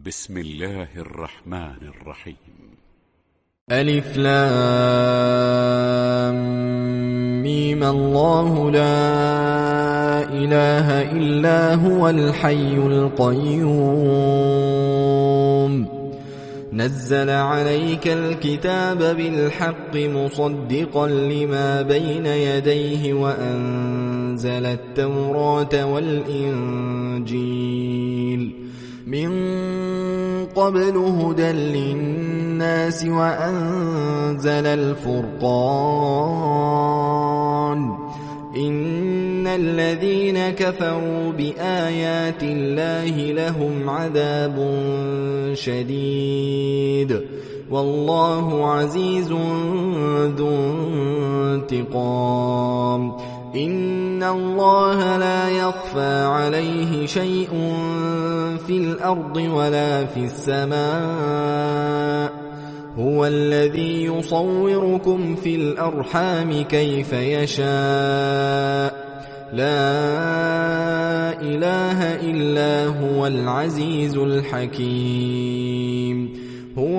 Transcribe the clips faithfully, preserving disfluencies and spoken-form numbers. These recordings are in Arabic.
بسم الله الرحمن الرحيم. ألف لام ميم. الله لا إله إلا هو الحي القيوم نزل عليك الكتاب بالحق مصدقا لما بين يديه وأنزل التوراة والإنجيل من قبل هدى للناس وأنزل الفرقان إن الذين كفروا بآيات الله لهم عذاب شديد والله عزيز ذو انتقام إن الله لا يخفى عليه شيء في الأرض ولا في السماء هو الذي يصوركم في الأرحام كيف يشاء لا إله إلا هو العزيز الحكيم هو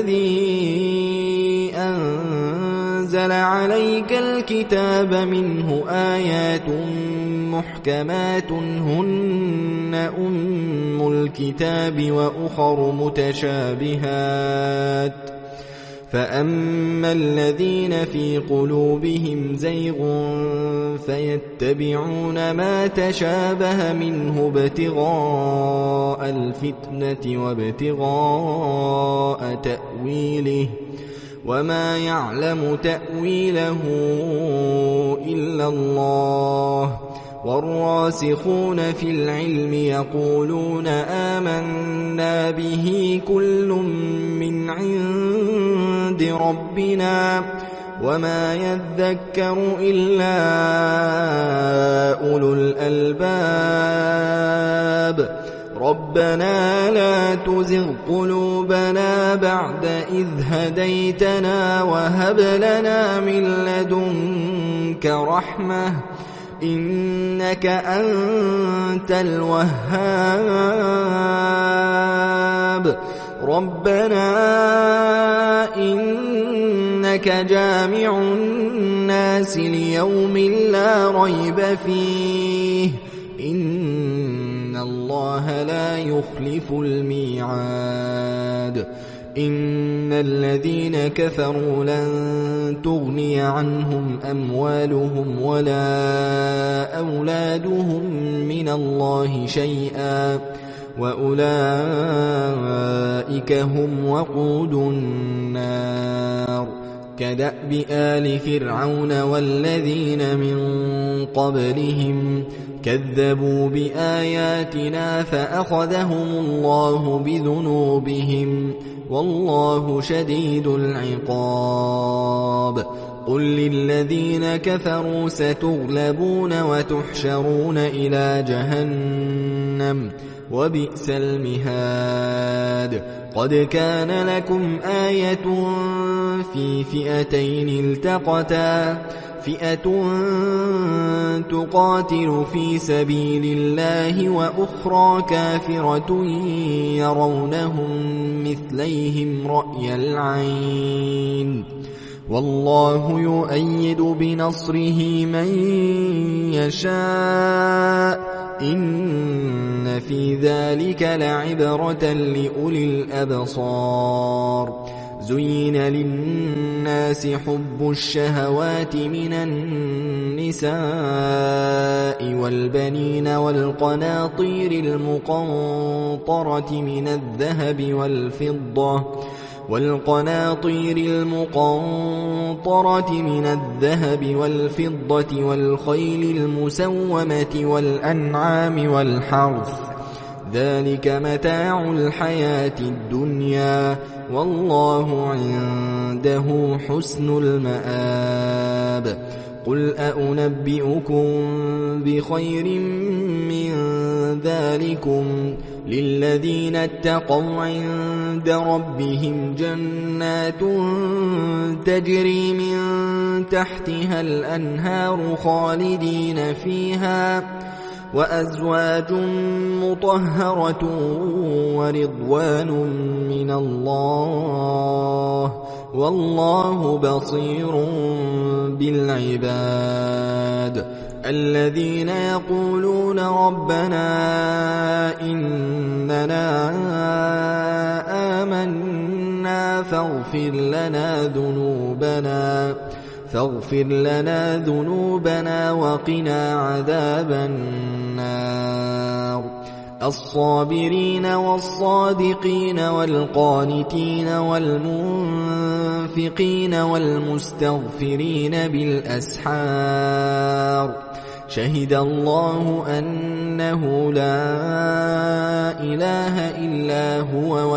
الذي أنزل عليك الكتاب منه آيات محكمات هن أم الكتاب وأخر متشابهات فأما الذين في قلوبهم زيغ فيتبعون ما تشابه منه ابتغاء الفتنة وابتغاء تأويله وما يعلم تأويله إلا الله والراسخون في العلم يقولون آمنا به كل من عند ربنا وما يذكر إلا أولو الألباب ربنا لا تزغ قلوبنا بعد إذ هديتنا وهب لنا من لدنك رحمة إنك أنت الوهاب ربنا إنك جامع الناس ليوم لا ريب فيه إن الله لا يخلف الميعاد إن الذين كفروا لن تغني عنهم أموالهم ولا أولادهم من الله شيئا وأولئك هم وقود النار كدأب آل فرعون والذين من قبلهم كذبوا بآياتنا فأخذهم الله بذنوبهم والله شديد العقاب قل للذين كفروا ستغلبون وتحشرون إلى جهنم وبئس المهاد قد كان لكم آية في فئتين التقتا فئة تقاتل في سبيل الله وأخرى كافرة يرونهم مثليهم رأي العين والله يؤيد بنصره من يشاء إن في ذلك لعبرة لأولي الأبصار زين للناس حب الشهوات من النساء والبنين والقناطير المقنطرة من الذهب والفضة والقناطير المقنطرة من الذهب والفضة والخيل المسومة والأنعام والحرث ذلك متاع الحياة الدنيا والله عنده حسن المآب قل أأنبئكم بخير من ذلكم للذين اتقوا عند ربهم جنات تجري من تحتها الأنهار خالدين فيها وأزواج مطهرة ورضوان من الله والله بصير بالعباد الذين يقولون ربنا إننا آمنا فاغفر لنا ذنوبنا فاغفر لنا ذنوبنا وقنا عذاب النار الصابرين والصادقين والقانتين والمنفقين والمستغفرين بالأسحار شهد الله أنه لا إله إلا هو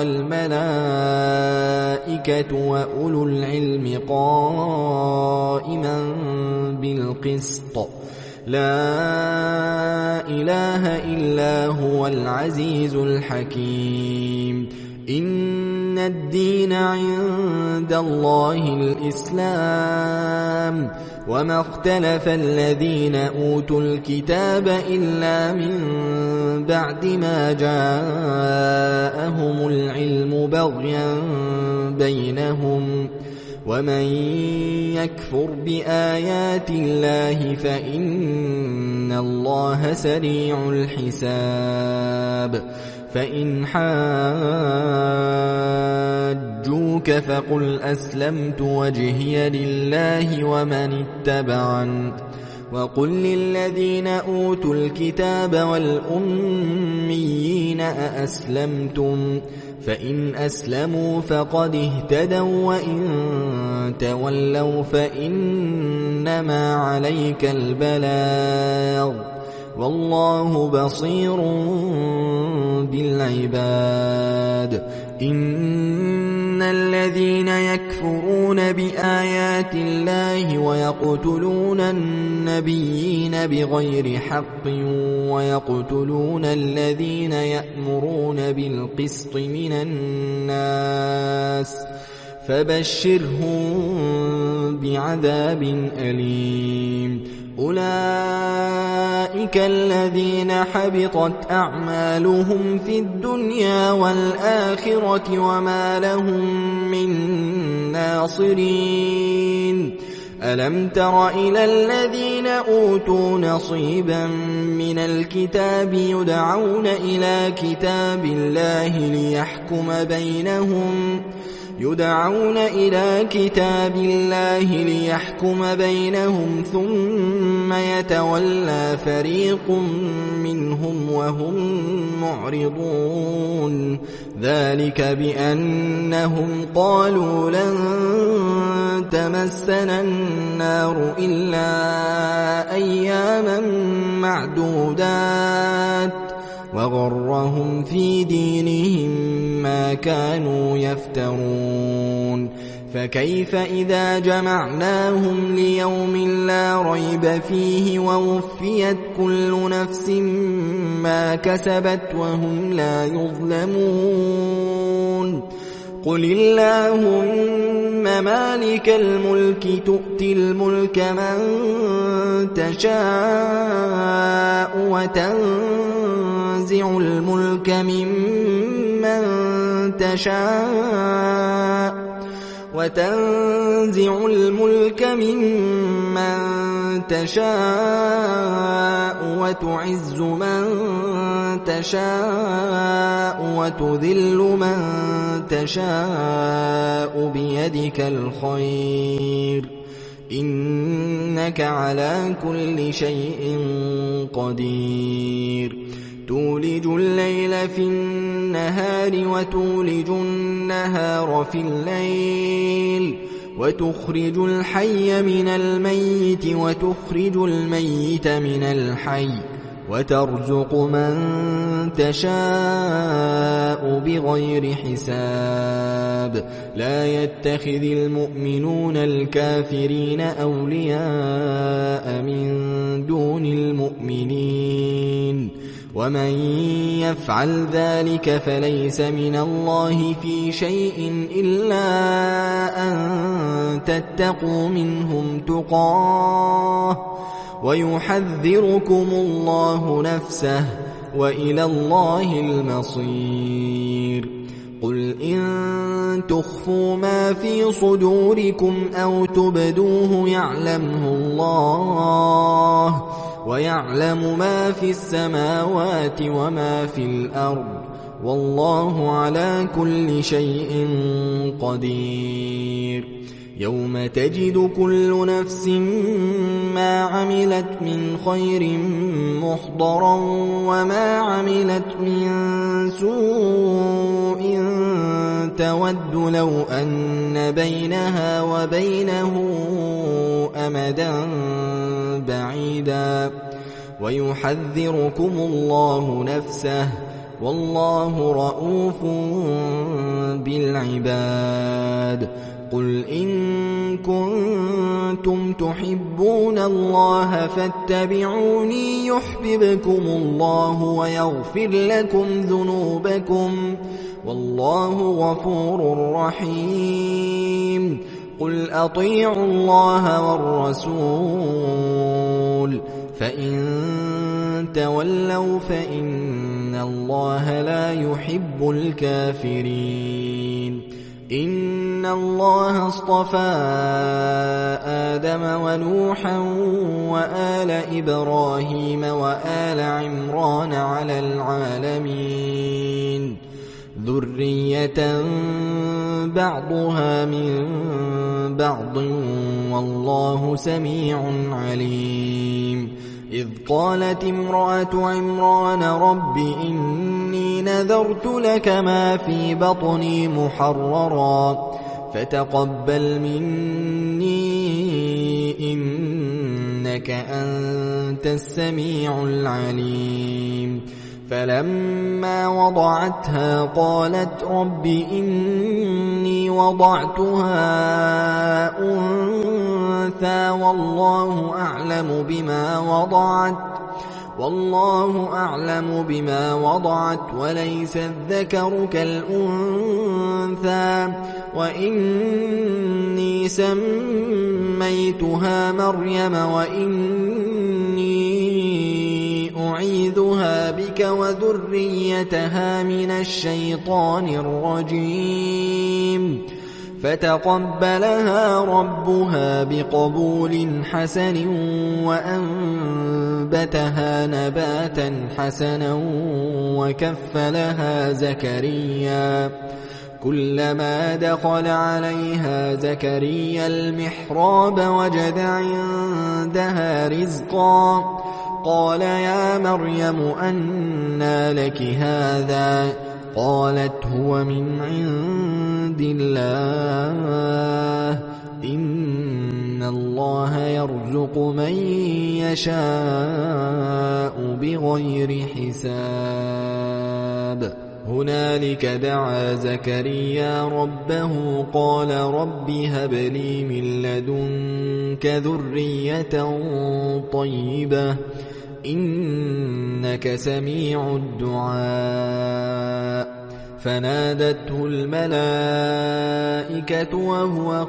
والملائكة وأولو العلم قائما بالقسط لا إله إلا هو العزيز الحكيم إن الدين عند الله الإسلام وما اختلف الذين أوتوا الكتاب إلا من بعد ما جاءهم العلم بغيا بينهم ومن يكفر بآيات الله فإن الله سريع الحساب فإن حاجوك فقل أسلمت وجهي لله ومن اتبعن وقل للذين أوتوا الكتاب والأميين أأسلمتم فإن أسلموا فقد اهتدوا وإن تولوا فإنما عليك البلاغ والله بصير بالعباد إن الذين يكفرون بآيات الله ويقتلون النبيين بغير حق ويقتلون الذين يأمرون بالقسط من الناس فبشرهم بعذاب أليم أولئك الذين حبطت أعمالهم في الدنيا والآخرة وما لهم من ناصرين ألم تر إلى الذين أوتوا نصيبا من الكتاب يدعون إلى كتاب الله ليحكم بينهم يدعون إلى كتاب الله ليحكم بينهم ثم يتولى فريق منهم وهم معرضون ذلك بأنهم قالوا لن تمسنا النار إلا أياما معدودات وغرهم في دينهم ما كانوا يفترون فكيف إذا جمعناهم ليوم لا ريب فيه ووفيت كل نفس ما كسبت وهم لا يظلمون قل اللهم مالك الملك تؤتي الملك من تشاء وتنزع الملك ممن تشاء وتنزع الملك ممن تشاء وتعز من تشاء وتذل من تشاء بيدك الخير إنك على كل شيء قدير تولج الليل في النهار وتولج النهار في الليل وتخرج الحي من الميت وتخرج الميت من الحي وترزق من تشاء بغير حساب لا يتخذ المؤمنون الكافرين أولياء من دون المؤمنين ومن يفعل ذلك فليس من الله في شيء إلا أن تتقوا منهم تقاه ويحذركم الله نفسه وإلى الله المصير. قل إن تخفوا ما في صدوركم أو تبدوه يعلمه الله، ويعلم ما في السماوات وما في الأرض، والله على كل شيء قدير. يوم تجد كل نفس ما عملت من خير محضرا وما عملت من سوء تود لو أن بينها وبينه أمدا بعيدا، ويحذركم الله نفسه والله رؤوف بالعباد. قل إن كنتم تحبون الله فاتبعوني يحببكم الله ويغفر لكم ذنوبكم، والله غفور رحيم. قل أطيعوا الله والرسول فإن تولوا فإن الله لا يحب الكافرين. إن الله اصطفى آدم ونوحا وآل إبراهيم وآل عمران على العالمين ذرية بعضها من بعض والله سميع عليم. إذ قالت امرأة عمران رب إني نذرت لك ما في بطني محررا فتقبل مني إنك أنت السميع العليم. فلما وضعتها قالت رب إني وضعتها أنثى والله أعلم بما وضعت والله أعلم بما وضعت وليس الذكر كالأنثى وإني سميتها مريم وإني أعيذها بك وذريتها من الشيطان الرجيم. فتقبلها ربها بقبول حسن وأنبتها نباتا حسنا وكفلها زكريا. كلما دخل عليها زكريا المحراب وجد عندها رزقا قال يا مريم أنى لك هذا؟ قالت هو من عند الله إن الله يرزق من يشاء بغير حساب. هنالك دعا زكريا ربه قال رب هب لي من لدنك ذرية طيبة إنك سميع الدعاء. فنادته الملائكة وهو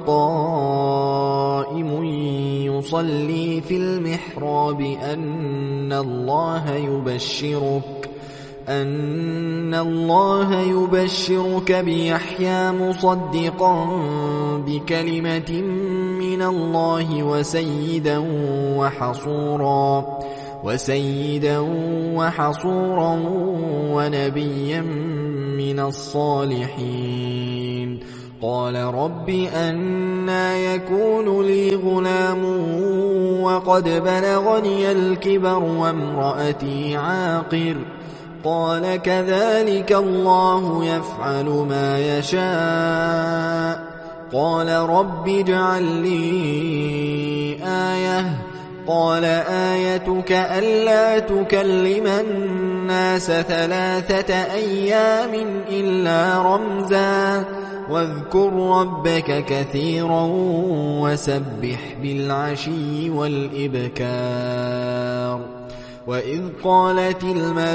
قائم يصلي في المحراب أن الله يبشرك أن الله يبشرك بيحيى مصدقا بكلمة من الله وسيدا وحصورا وسيدا وحصورا ونبيا من الصالحين. قال رب أنى يكون لي غلام وقد بلغني الكبر وامرأتي عاقر؟ قال كذلك الله يفعل ما يشاء. قال رب اجعل لي آية. قال آيتك ألا تكلم الناس ثلاثة أيام إلا رمزا واذكر ربك كثيرا وسبح بالعشي والإبكار. وإذ قالت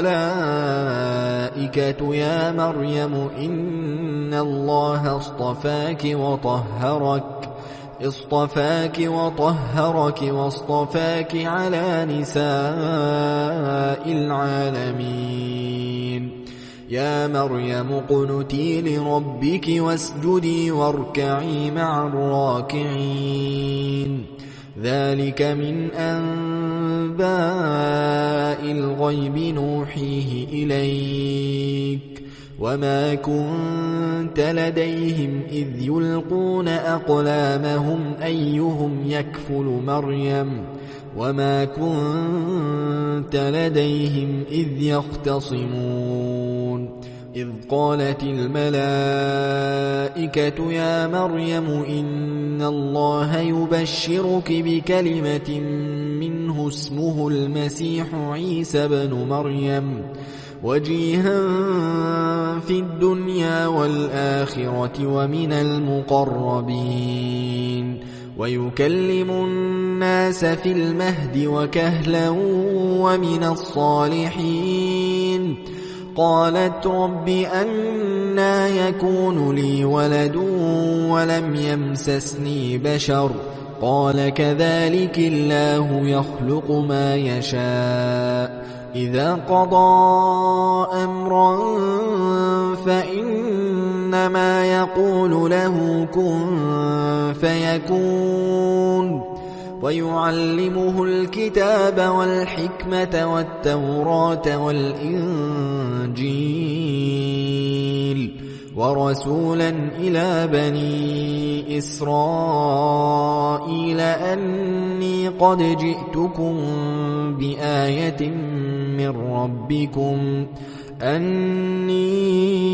الملائكة يا مريم إن الله اصطفاك وطهرك اصطفاك وطهرك واصطفاك على نساء العالمين. يا مريم اقنتي لربك واسجدي واركعي مع الراكعين. ذلك من أنباء الغيب نوحيه إليك وما كنت لديهم إذ يلقون أقلامهم أيهم يكفل مريم وما كنت لديهم إذ يختصمون. إذ قالت الملائكة يا مريم إن الله يبشرك بكلمة منه اسمه المسيح عيسى بن مريم وجيها في الدنيا والآخرة ومن المقربين ويكلم الناس في المهد وكهلا ومن الصالحين. قالت رب أنى يكون لي ولد ولم يمسسني بشر قال كذلك الله يخلق ما يشاء إذا قضى أمرا فإنما يقول له كن فيكون. ويعلمه الكتاب والحكمة والتوراة والإنجيل ورسولا إلى بني إسرائيل أني قد جئتكم بآية من ربكم أني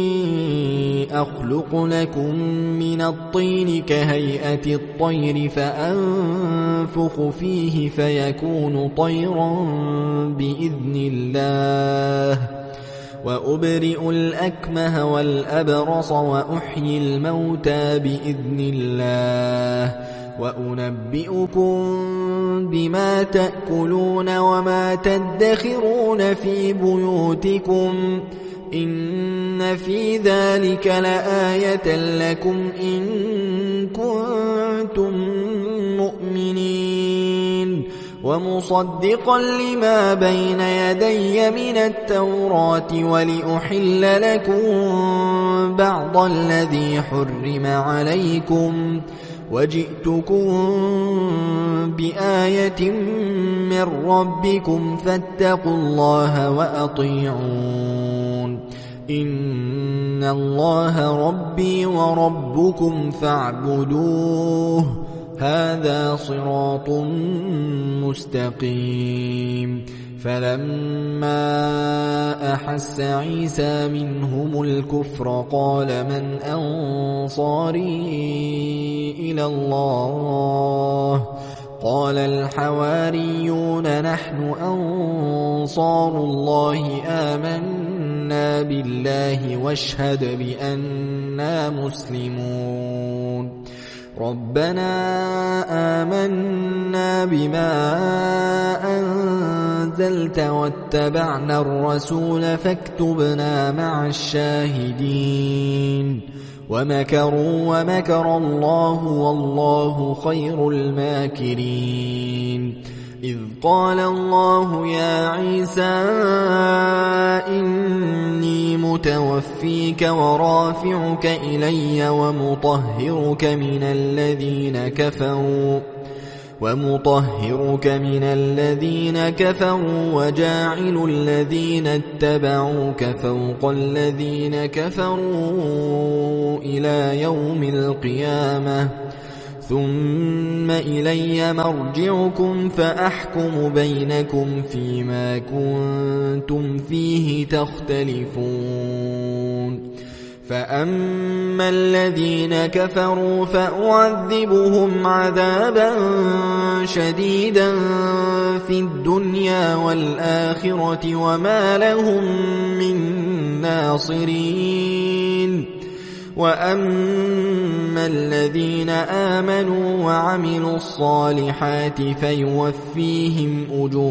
أخلق لكم من الطين كهيئة الطير فأنفخ فيه فيكون طيرا بإذن الله وأبرئ الأكمه والأبرص وأحيي الموتى بإذن الله وأنبئكم بما تأكلون وما تدخرون في بيوتكم إن في ذلك لآية لكم إن كنتم مؤمنين ومصدقا لما بين يدي من التوراة ولأحل لكم بعض الذي حرم عليكم وجئتكم بآية من ربكم فاتقوا الله وأطيعون إن الله ربي وربكم فاعبدوه هذا صراط مستقيم. فلما أحس عيسى منهم الكفر قال من أنصاري إلى الله قال الحواريون نحن أنصار الله آمنا بالله واشهد بأننا مسلمون. ربنا آمنا بما أنزلت واتبعنا الرسول فاكتبنا مع الشاهدين. ومكروا ومكر الله والله خير الماكرين. إذ قال الله يا عيسى إني متوفيك ورافعك إلي ومطهرك من الذين كفروا ومطهرك من الذين كفروا وجاعل الذين اتبعوك فوق الذين كفروا إلى يوم القيامة ثم إلي مرجعكم فأحكم بينكم فيما كنتم فيه تختلفون. فأما الذين كفروا فأعذبهم عذابا شديدا في الدنيا والآخرة وما لهم من ناصرين. وأما الذين آمنوا وعملوا الصالحات فيوفيهم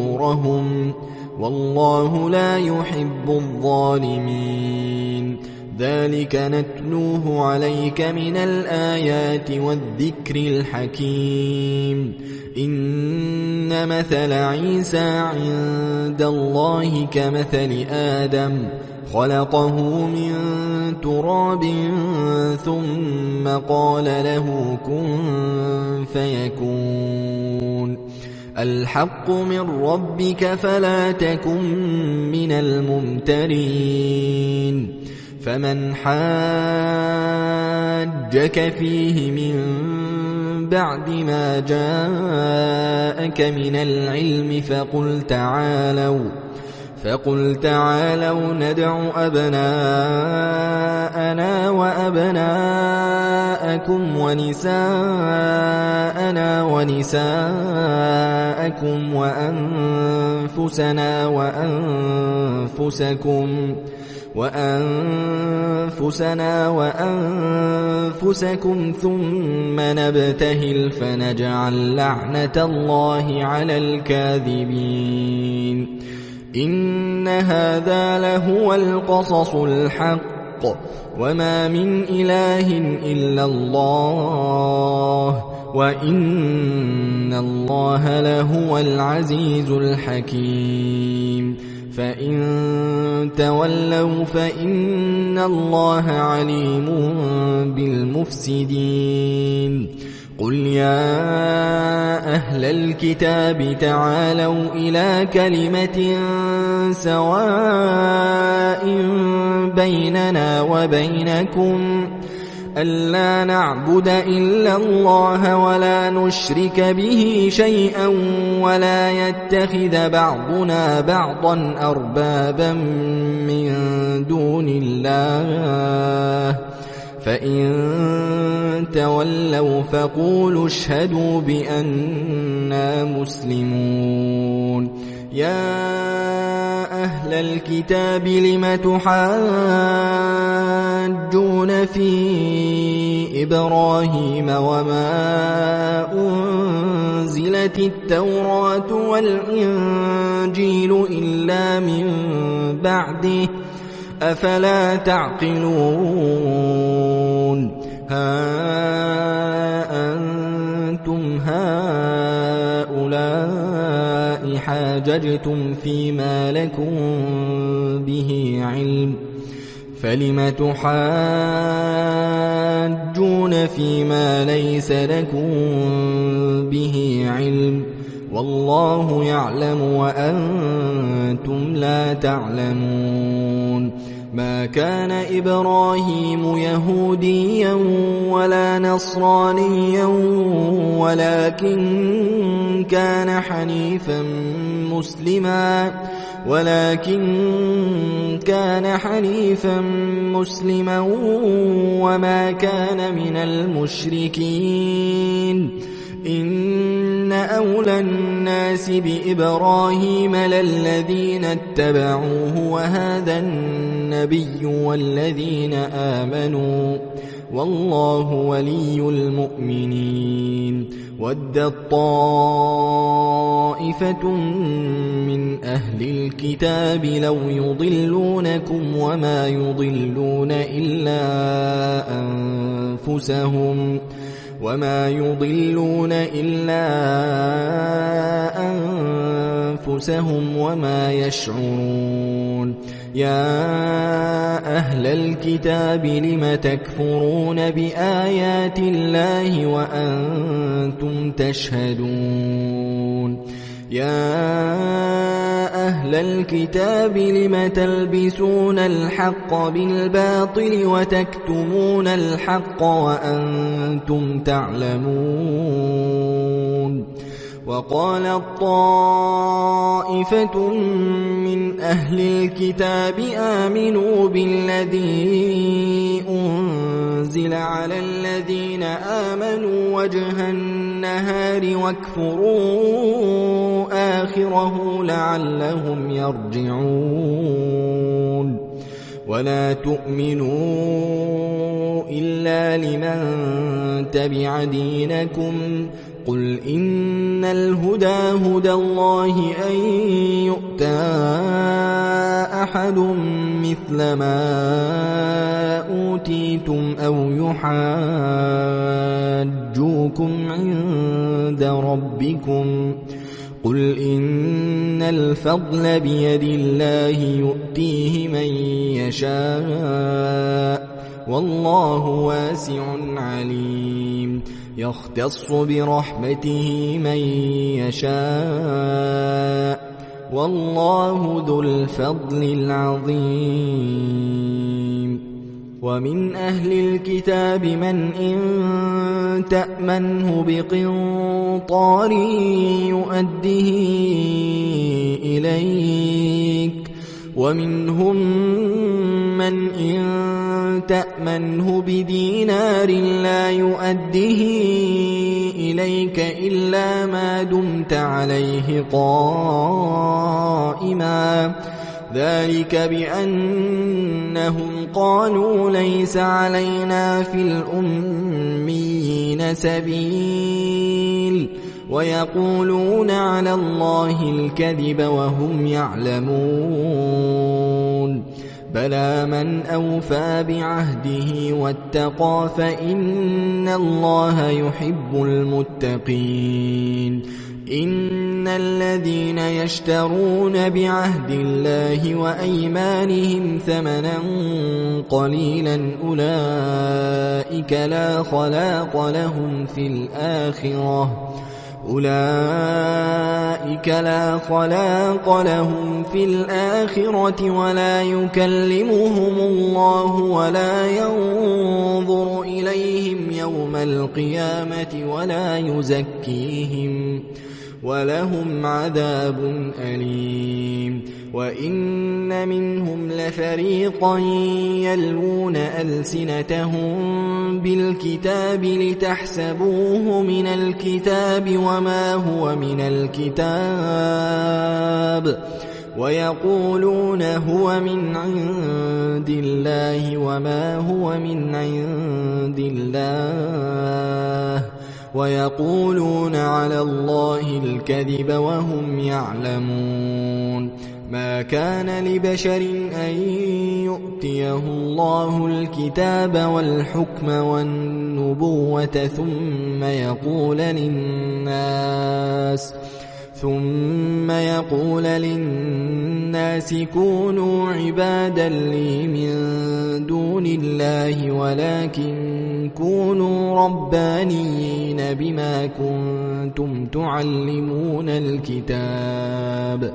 أجورهم والله لا يحب الظالمين. ذلك نتلوه عليك من الآيات والذكر الحكيم إن مثل عيسى عند الله كمثل آدم خلقه من تراب ثم قال له كن فيكون الحق من ربك فلا تكن من الممترين فمن حاجك فيه من بعد ما جاءك من العلم فقل تعالوا فقل تعالوا ندع أبناءنا وأبناءكم ونساءنا ونساءكم وأنفسنا وأنفسكم وأنفسنا وأنفسكم ثم نبتهل فنجعل لعنة الله على الكاذبين إن هذا لهو القصص الحق وما من إله إلا الله وإن الله لهو العزيز الحكيم فإن تولوا فإن الله عليم بالمفسدين قل يا أهل الكتاب تعالوا إلى كلمة سواء بيننا وبينكم ألا نعبد إلا الله ولا نشرك به شيئا ولا يتخذ بعضنا بعضا أربابا من دون الله فإن تولوا فقولوا اشهدوا بأننا مسلمون يا أهل الكتاب لم تحاجون في إبراهيم وما أنزلت التوراة والإنجيل إلا من بعده أفلا تعقلون ها أنتم هؤلاء حاججتم فيما لكم به علم فلم تحاجون فيما ليس لكم به علم والله يعلم وأنتم لا تعلمون ما كان إبراهيم يهوديا ولا نصرانيا ولكن كان حنيفا مسلما ولكن كان حنيفا مسلما وما كان من المشركين إن أولى الناس بإبراهيم للذين اتبعوه وهذا النبي والذين آمنوا والله ولي المؤمنين ودت طائفة من أهل الكتاب لو يضلونكم وما يضلون إلا أنفسهم وما يضلون إلا أنفسهم وما يشعرون يا أهل الكتاب لم تكفرون بآيات الله وأنتم تشهدون يا أهل الكتاب لم تلبسون الحق بالباطل وتكتمون الحق وأنتم تعلمون وقالت طائفة من أهل الكتاب آمنوا بالذي أنزل على الذين آمنوا وجه النهار واكفروا آخره لعلهم يرجعون ولا تؤمنوا إلا لمن تبع دينكم قل إن الهدى هدى الله أن يؤتى أحد مثل ما أوتيتم أو يحاجوكم عند ربكم قل إن الفضل بيد الله يؤتيه من يشاء والله واسع عليم يختص برحمته من يشاء والله ذو الفضل العظيم ومن أهل الكتاب من إن تأمنه بقنطار يؤده إليك ومنهم من إن تأمنه بدينار لا يؤده إليك إلا ما دمت عليه قائما ذلك بأنهم قالوا ليس علينا في الأميين سبيل ويقولون على الله الكذب وهم يعلمون بلى من أوفى بعهده واتقى فإن الله يحب المتقين إن الذين يشترون بعهد الله وأيمانهم ثمنا قليلا أولئك لا خلاق لهم في الآخرة أولئك لا خلاق لهم في الآخرة ولا يكلمهم الله ولا ينظر إليهم يوم القيامة ولا يزكيهم ولهم عذاب أليم وإن منهم لفريقا يلوون ألسنتهم بالكتاب لتحسبوه من الكتاب وما هو من الكتاب ويقولون هو من عند الله وما هو من عند الله ويقولون على الله الكذب وهم يعلمون ما كان لبشر أن يؤتيه الله الكتاب والحكم والنبوة ثم يقول للناس ثم يقول للناس كونوا عبادا لي من دون الله ولكن كونوا ربانيين بما كنتم تعلمون الكتاب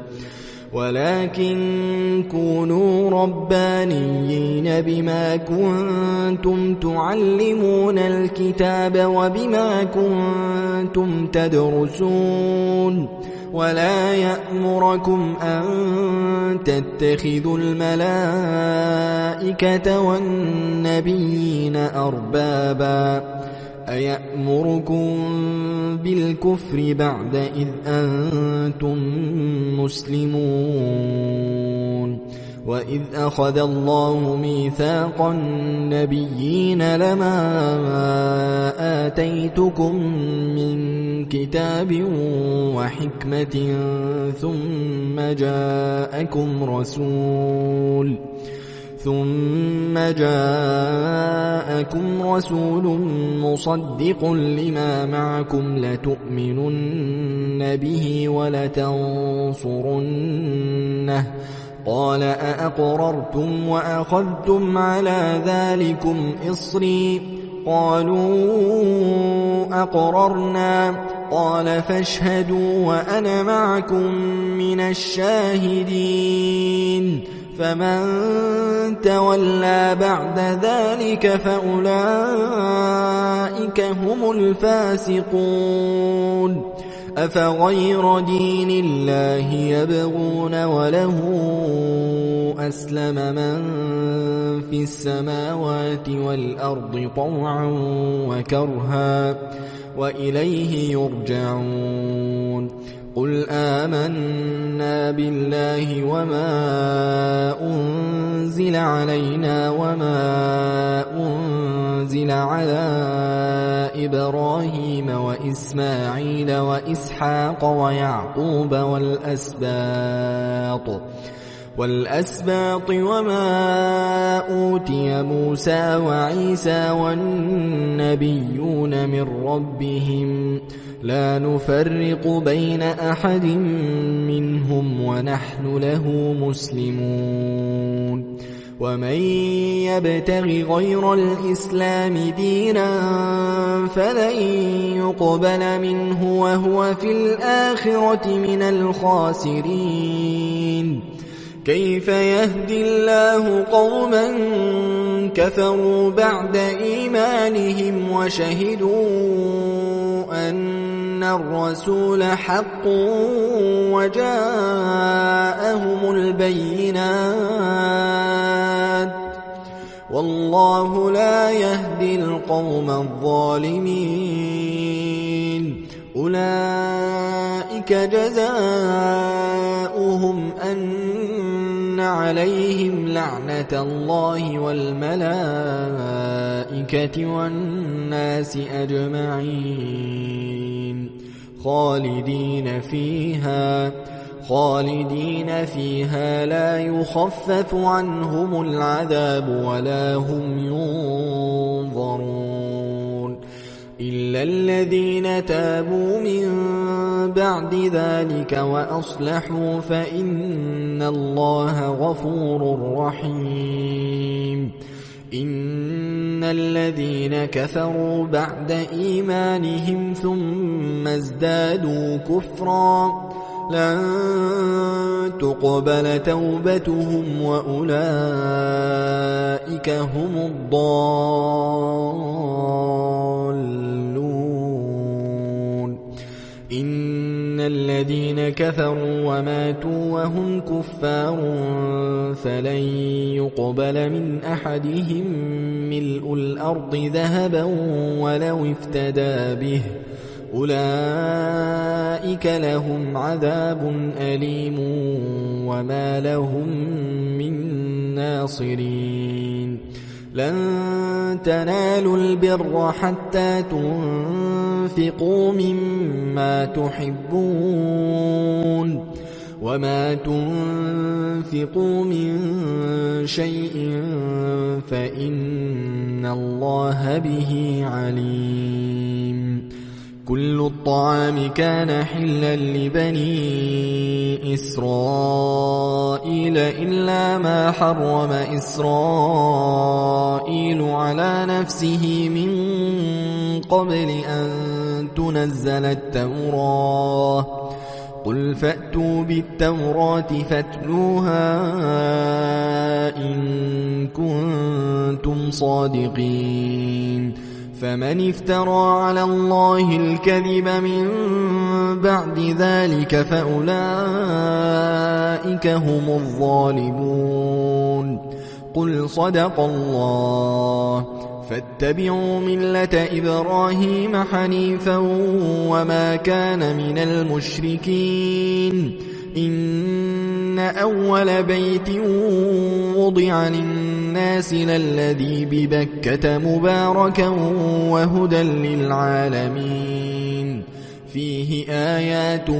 ولكن كونوا ربانيين بما كنتم تعلمون الكتاب وبما كنتم تدرسون ولا يأمركم أن تتخذوا الملائكة والنبيين أربابا أيأمركم بالكفر بعد إذ أنتم مسلمون وإذ أخذ الله ميثاق النبيين لما آتيتكم من كتاب وحكمة ثم جاءكم رسول ثم جاءكم رسول مصدق لما معكم لتؤمنن به ولتنصرنه قال أأقررتم وأخذتم على ذلكم إصري قالوا أقررنا قال فاشهدوا وأنا معكم من الشاهدين فمن تولى بعد ذلك فأولئك هم الفاسقون أفغير دين الله يبغون وله أسلم من في السماوات والأرض طوعا وكرها وإليه يرجعون قل آمنا بالله وما أنزل علينا وما أنزل على إبراهيم وإسماعيل وإسحاق ويعقوب والأسباط والأسباط وما أوتي موسى وعيسى والنبيون من ربهم لا نفرق بين أحد منهم ونحن له مسلمون ومن يبتغ غير الإسلام دينا فلن يقبل منه وهو في الآخرة من الخاسرين كيف يهدي الله قوما كفروا بعد إيمانهم وشهدوا أن الرسول حق وجاءهم البينات والله لا يهدي القوم الظالمين أولئك جزاؤهم أن عليهم لعنة الله والملائكة والناس أجمعين خالدين فيها خالدين فيها لا يخفف عنهم العذاب ولا هم ينظرون إلا الذين تابوا من بعد ذلك وأصلحوا فإن الله غفور رحيم إن الذين كفروا بعد إيمانهم ثم ازدادوا كفرا لن تقبل توبتهم وأولئك هم الضالون إن الذين كفروا وماتوا وهم كفار فلن يقبل من أحدهم ملء الأرض ذهبا ولو افتدى به أولئك لهم عذاب أليم وما لهم من ناصرين لن تنالوا البر حتى تنفقوا مما تحبون وما تنفقوا من شيء فإن الله به عليم كل الطعام كان حلا لبني إسرائيل إلا ما حرم إسرائيل على نفسه من قبل أن تنزل التوراة قل فأتوا بالتوراة فاتلوها إن كنتم صادقين فمن افترى على الله الكذب من بعد ذلك فأولئك هم الظالمون قل صدق الله فاتبعوا ملة إبراهيم حنيفا وما كان من المشركين إن أول بيت وضع للناس للذي ببكة مباركا وهدى للعالمين فيه آيات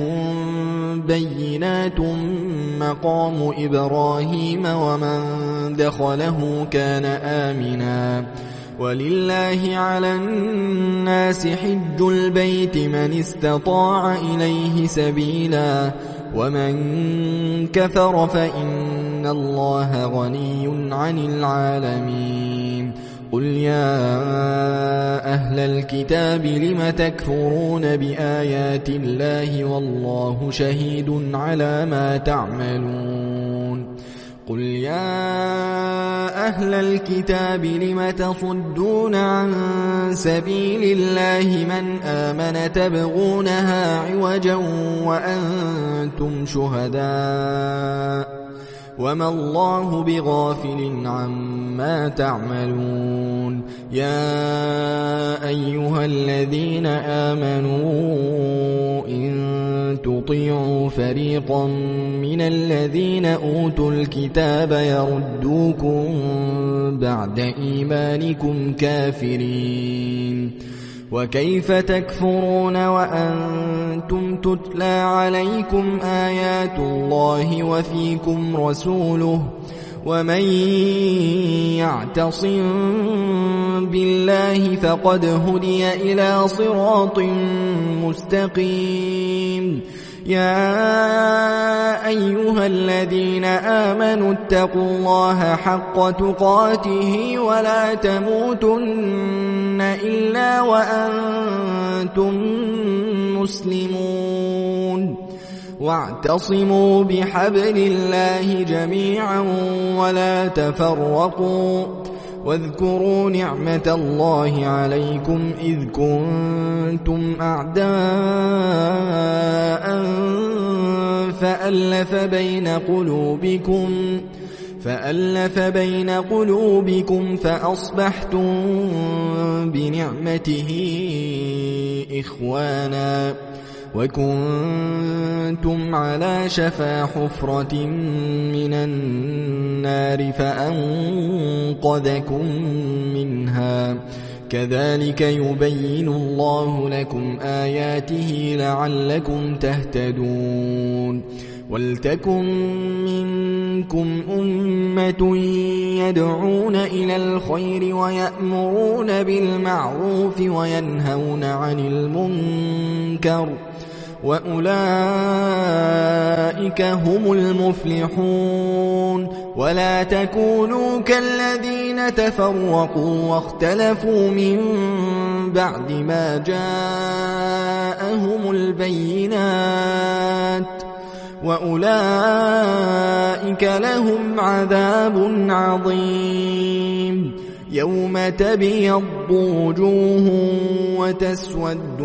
بينات مقام إبراهيم ومن دخله كان آمنا ولله على الناس حج البيت من استطاع إليه سبيلا ومن كفر فإن الله غني عن العالمين قل يا أهل الكتاب لم تكفرون بآيات الله والله شهيد على ما تعملون قل يا أهل الكتاب لم تصدون عن سبيل الله من آمن تبغونها عوجا وأنتم شهداء وما الله بغافل عما تعملون يا أيها الذين آمنوا إن تطيعوا فريقا من الذين أوتوا الكتاب يردوكم بعد إيمانكم كافرين وكيف تكفرون وأنتم تتلى عليكم آيات الله وفيكم رسوله ومن يعتصم بالله فقد هدي إلى صراط مستقيم يا أيها الذين آمنوا اتقوا الله حق تقاته ولا تموتن إلا وأنتم مسلمون واعتصموا بحبل الله جميعا ولا تفرقوا واذكروا نعمة الله عليكم إذ كنتم أعداء فألف بين قلوبكم فألف بين قلوبكم فأصبحتم بنعمته إخوانا وكنتم على شفا حفرة من النار فأنقذكم منها كذلك يبين الله لكم آياته لعلكم تهتدون ولتكن منكم أمة يدعون إلى الخير ويأمرون بالمعروف وينهون عن المنكر وأولئك هم المفلحون ولا تكونوا كالذين تفرقوا واختلفوا من بعد ما جاءهم البينات وأولئك لهم عذاب عظيم يوم تبيض وجوه وتسود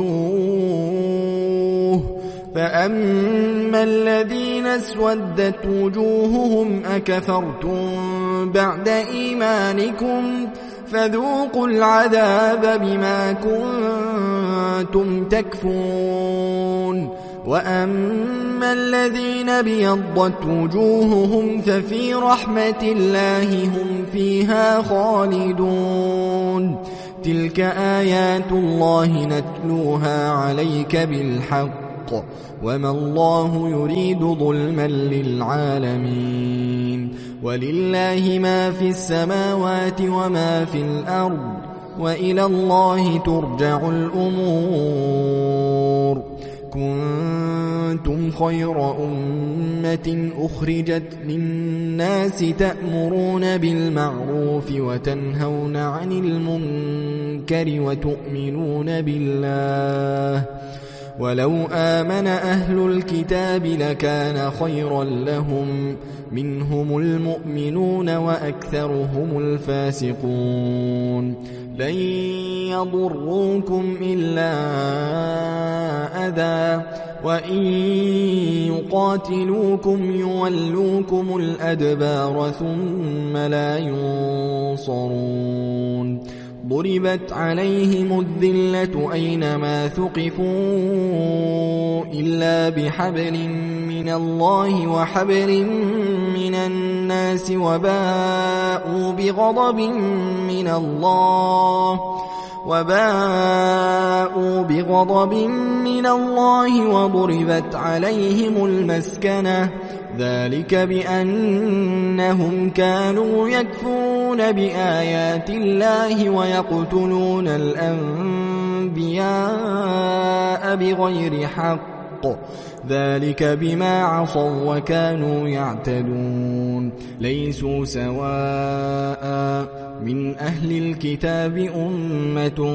وجوه فأما الذين اسودت وجوههم أكفرتم بعد إيمانكم فذوقوا العذاب بما كنتم تكفرون وأما الذين بيضت وجوههم ففي رحمة الله هم فيها خالدون تلك آيات الله نتلوها عليك بالحق وما الله يريد ظلما للعالمين ولله ما في السماوات وما في الأرض وإلى الله ترجع الأمور كنتم خير أمة أخرجت للناس تأمرون بالمعروف وتنهون عن المنكر وتؤمنون بالله ولو آمن أهل الكتاب لكان خيرا لهم منهم المؤمنون وأكثرهم الفاسقون لن يضروكم إلا أذى وإن يقاتلوكم يولوكم الأدبار ثم لا ينصرون ضربت عليهم الذلة أينما ثقفوا إلا بحبل من الله وحبل من الناس وباءوا بغضب من الله وباءوا بغضب من الله وضربت عليهم المسكنة ذلك بأنهم كانوا يكفرون بآيات الله ويقتلون الأنبياء بغير حق ذلك بما عصوا وكانوا يعتدون ليسوا سواء من أهل الكتاب أمة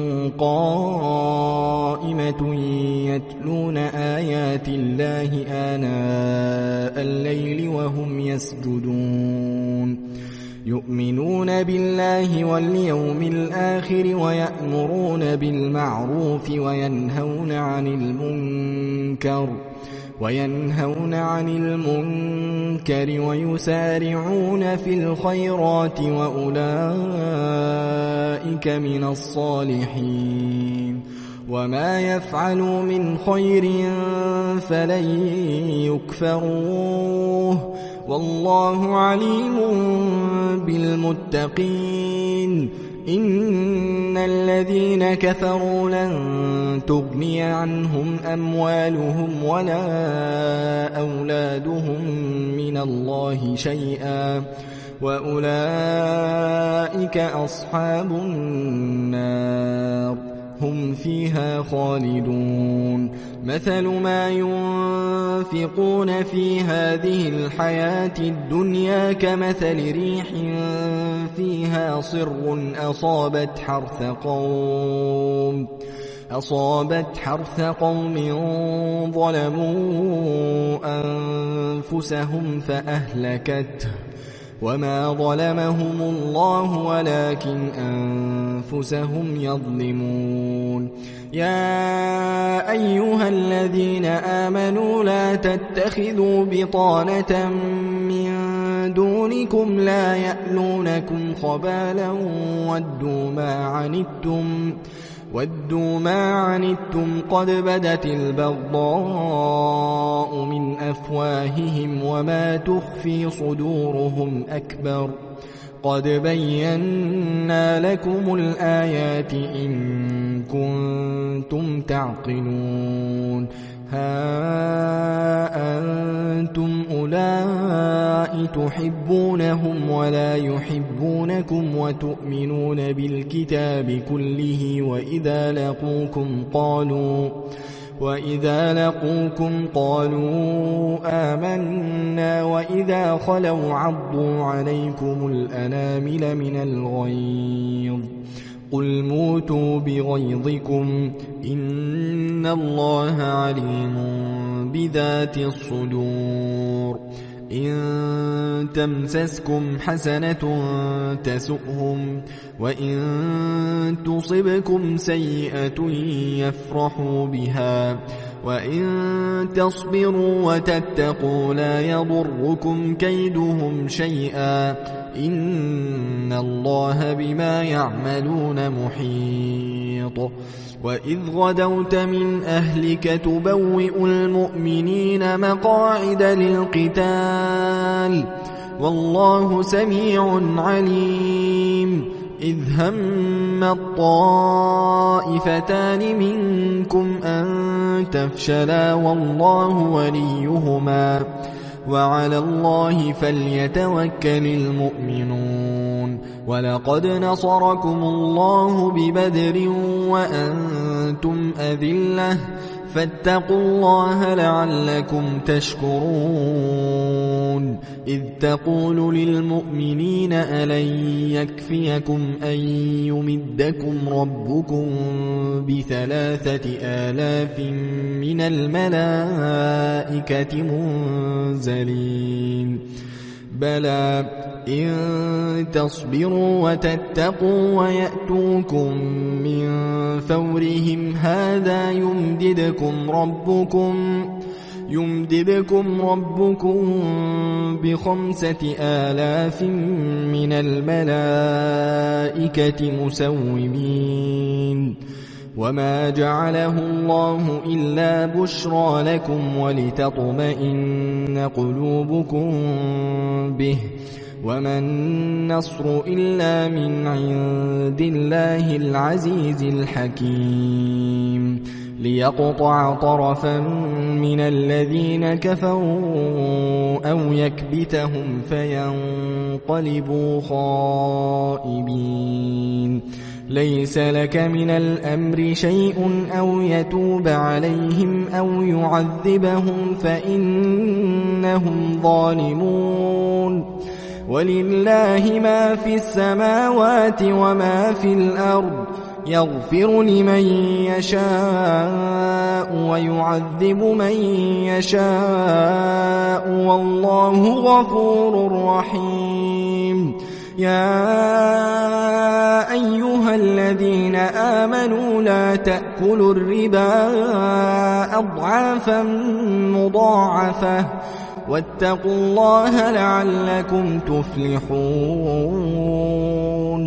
قائمة يتلون آيات الله آناء الليل وهم يسجدون يؤمنون بالله واليوم الآخر ويأمرون بالمعروف وينهون عن المنكر وينهون عن المنكر ويسارعون في الخيرات وأولئك من الصالحين وما يفعلوا من خير فلن يكفروه والله عليم بالمتقين إن الذين كفروا لن تغني عنهم أموالهم ولا أولادهم من الله شيئا وأولئك أصحاب النار هم فيها خالدون مثل ما ينفقون في هذه الحياة الدنيا كمثل ريح فيها صر أصابت حرث قوم أصابت حرث قوم ظلموا أنفسهم فأهلكته وما ظلمهم الله ولكن أنفسهم يظلمون يا أيها الذين آمنوا لا تتخذوا بطانة من دونكم لا يألونكم خبالا ودوا ما عنتم ودوا ما عنتم قد بدت البغضاء من أفواههم وما تخفي صدورهم أكبر قد بينا لكم الآيات إن كنتم تعقلون ها أنتم أولئك تحبونهم ولا يحبونكم وتؤمنون بالكتاب كله وإذا لقوكم قالوا وإذا لقوكم قالوا آمنا وإذا خلوا عضوا عليكم الأنامل من الغيظ قل موتوا بغيظكم إن الله عليم بذات الصدور إن تمسسكم حسنة تسؤهم وإن تصبكم سيئة يفرحوا بها وإن تصبروا وتتقوا لا يضركم كيدهم شيئا إن الله بما يعملون محيط وإذ غدوت من أهلك تبوئ المؤمنين مقاعد للقتال والله سميع عليم إذ هم الطائفتان منكم أن تفشلا والله وليهما وعلى الله فليتوكل المؤمنون ولقد نصركم الله ببدر وأنتم أذلة فاتقوا الله لعلكم تشكرون إذ تقول للمؤمنين ألن يكفيكم أن يمدكم ربكم بثلاثة آلاف من الملائكة منزلين بلى إن تصبروا وتتقوا ويأتوكم من فورهم هذا يمددكم ربكم يمددكم ربكم بخمسة آلاف من الملائكة مسومين وما جعله الله إلا بشرى لكم ولتطمئن قلوبكم به وما النصر إلا من عند الله العزيز الحكيم ليقطع طرفا من الذين كفروا أو يكبتهم فينقلبوا خائبين ليس لك من الأمر شيء أو يتوب عليهم أو يعذبهم فإنهم ظالمون ولله ما في السماوات وما في الأرض يغفر لمن يشاء ويعذب من يشاء والله غفور رحيم يا أيها الذين آمنوا لا تأكلوا الربا أضعافا مضاعفة واتقوا الله لعلكم تفلحون